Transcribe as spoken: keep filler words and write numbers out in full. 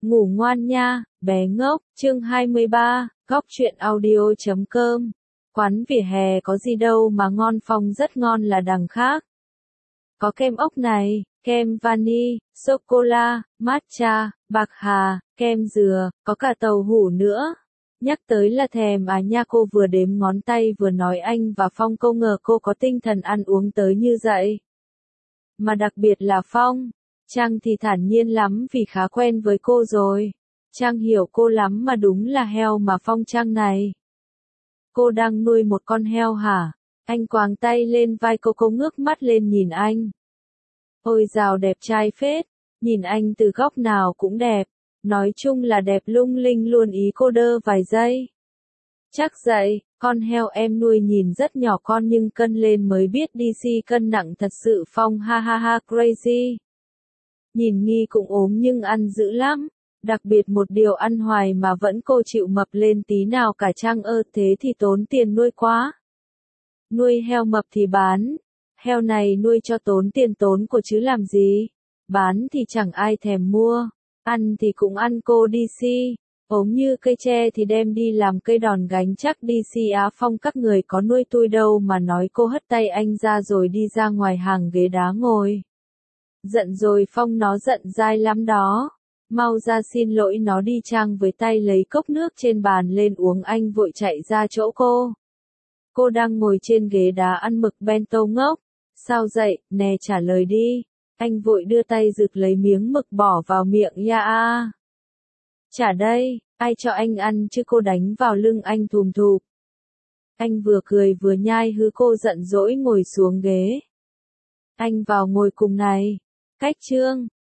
Ngủ ngoan nha, bé ngốc, chương hai mươi ba, góc truyện audio chấm com. Quán vỉa hè có gì đâu mà ngon, Phong rất ngon là đằng khác. Có kem ốc này, kem vani, sô-cô-la, matcha, bạc hà, kem dừa, có cả tàu hũ nữa. Nhắc tới là thèm à nha, cô vừa đếm ngón tay vừa nói anh và Phong, cô ngờ cô có tinh thần ăn uống tới như vậy. Mà đặc biệt là Phong. Trang thì thản nhiên lắm vì khá quen với cô rồi. Trang hiểu cô lắm mà, đúng là heo mà Phong Trang này. Cô đang nuôi một con heo hả? Anh quàng tay lên vai cô, cô ngước mắt lên nhìn anh. Ôi dào, đẹp trai phết, nhìn anh từ góc nào cũng đẹp. Nói chung là đẹp lung linh luôn, ý cô đơ vài giây. Chắc vậy, con heo em nuôi nhìn rất nhỏ con nhưng cân lên mới biết đi si cân nặng thật sự. Phong ha ha ha crazy. Nhìn nghi cũng ốm nhưng ăn dữ lắm. Đặc biệt một điều ăn hoài mà vẫn cô chịu mập lên tí nào cả. Trang ơ, thế thì tốn tiền nuôi quá. Nuôi heo mập thì bán. Heo này nuôi cho tốn tiền tốn của chứ làm gì. Bán thì chẳng ai thèm mua. Ăn thì cũng ăn cô đi si. Ốm như cây tre thì đem đi làm cây đòn gánh chắc đi si á. Phong, các người có nuôi tôi đâu mà nói. Cô hất tay anh ra rồi đi ra ngoài hàng ghế đá ngồi. Giận rồi Phong, nó giận dai lắm đó. Mau ra xin lỗi nó đi. Trang với tay lấy cốc nước trên bàn lên uống. Anh vội chạy ra chỗ cô. Cô đang ngồi trên ghế đá ăn mực bento ngốc. Sao dậy, nè trả lời đi. Anh vội đưa tay giựt lấy miếng mực bỏ vào miệng. Ya a. Trả đây, ai cho anh ăn chứ, cô đánh vào lưng anh thùm thụp. Anh vừa cười vừa nhai hứ. Cô giận dỗi ngồi xuống ghế. Anh vào ngồi cùng này. Cách chương